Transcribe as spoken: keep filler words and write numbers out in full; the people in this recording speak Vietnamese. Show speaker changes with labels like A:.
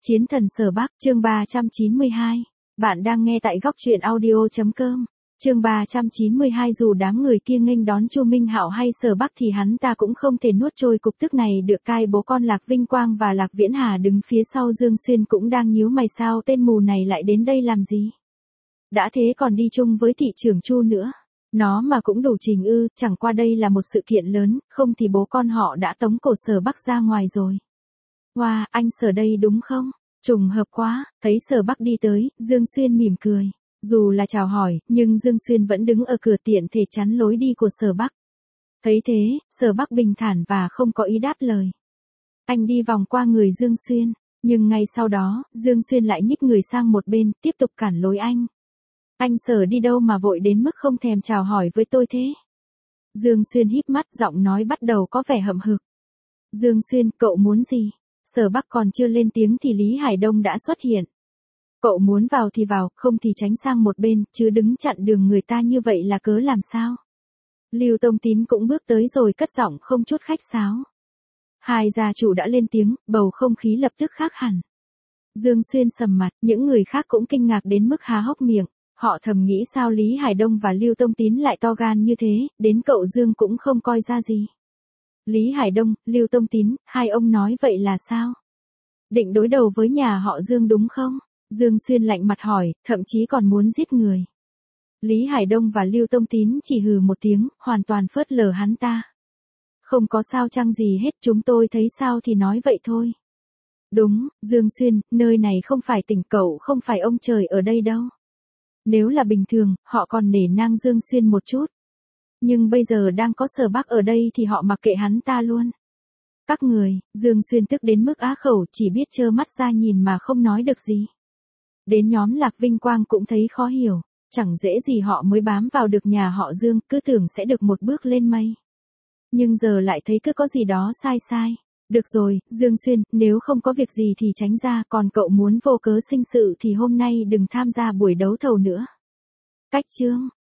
A: Chiến thần Sở Bắc, chương ba trăm chín mươi hai. Bạn đang nghe tại góc truyện audio chấm com. Chương ba trăm chín mươi hai dù đám người kia nghênh đón Chu Minh Hạo hay Sở Bắc thì hắn ta cũng không thể nuốt trôi cục tức này được. Cai bố con Lạc Vinh Quang và Lạc Viễn Hà đứng phía sau Dương Xuyên cũng đang nhíu mày, sao tên mù này lại đến đây làm gì? Đã thế còn đi chung với thị trưởng Chu nữa. Nó mà cũng đủ trình ư, chẳng qua đây là một sự kiện lớn, không thì bố con họ đã tống cổ Sở Bắc ra ngoài rồi. Wow, anh Sở đây đúng không? Trùng hợp quá, thấy Sở Bắc đi tới, Dương Xuyên mỉm cười. Dù là chào hỏi, nhưng Dương Xuyên vẫn đứng ở cửa tiện thể chắn lối đi của Sở Bắc. Thấy thế, Sở Bắc bình thản và không có ý đáp lời. Anh đi vòng qua người Dương Xuyên, nhưng ngay sau đó, Dương Xuyên lại nhích người sang một bên, tiếp tục cản lối anh. Anh Sở đi đâu mà vội đến mức không thèm chào hỏi với tôi thế? Dương Xuyên híp mắt, giọng nói bắt đầu có vẻ hậm hực. Dương Xuyên, cậu muốn gì? Sở Bắc còn chưa lên tiếng thì Lý Hải Đông đã xuất hiện. Cậu muốn vào thì vào, không thì tránh sang một bên, chứ đứng chặn đường người ta như vậy là cớ làm sao? Lưu Tông Tín cũng bước tới rồi cất giọng không chút khách sáo. Hai gia chủ đã lên tiếng, bầu không khí lập tức khác hẳn. Dương Xuyên sầm mặt, những người khác cũng kinh ngạc đến mức há hốc miệng. Họ thầm nghĩ sao Lý Hải Đông và Lưu Tông Tín lại to gan như thế, đến cậu Dương cũng không coi ra gì. Lý Hải Đông, Lưu Tông Tín, hai ông nói vậy là sao? Định đối đầu với nhà họ Dương đúng không? Dương Xuyên lạnh mặt hỏi, thậm chí còn muốn giết người. Lý Hải Đông và Lưu Tông Tín chỉ hừ một tiếng, hoàn toàn phớt lờ hắn ta. Không có sao chăng gì hết, chúng tôi thấy sao thì nói vậy thôi. Đúng, Dương Xuyên, nơi này không phải tỉnh cậu, không phải ông trời ở đây đâu. Nếu là bình thường, họ còn nể nang Dương Xuyên một chút. Nhưng bây giờ đang có Sở Bắc ở đây thì họ mặc kệ hắn ta luôn. Các người, Dương Xuyên tức đến mức á khẩu, chỉ biết trơ mắt ra nhìn mà không nói được gì. Đến nhóm Lạc Vinh Quang cũng thấy khó hiểu, chẳng dễ gì họ mới bám vào được nhà họ Dương, cứ tưởng sẽ được một bước lên mây. Nhưng giờ lại thấy cứ có gì đó sai sai. Được rồi, Dương Xuyên, nếu không có việc gì thì tránh ra, còn cậu muốn vô cớ sinh sự thì hôm nay đừng tham gia buổi đấu thầu nữa. Cách chương.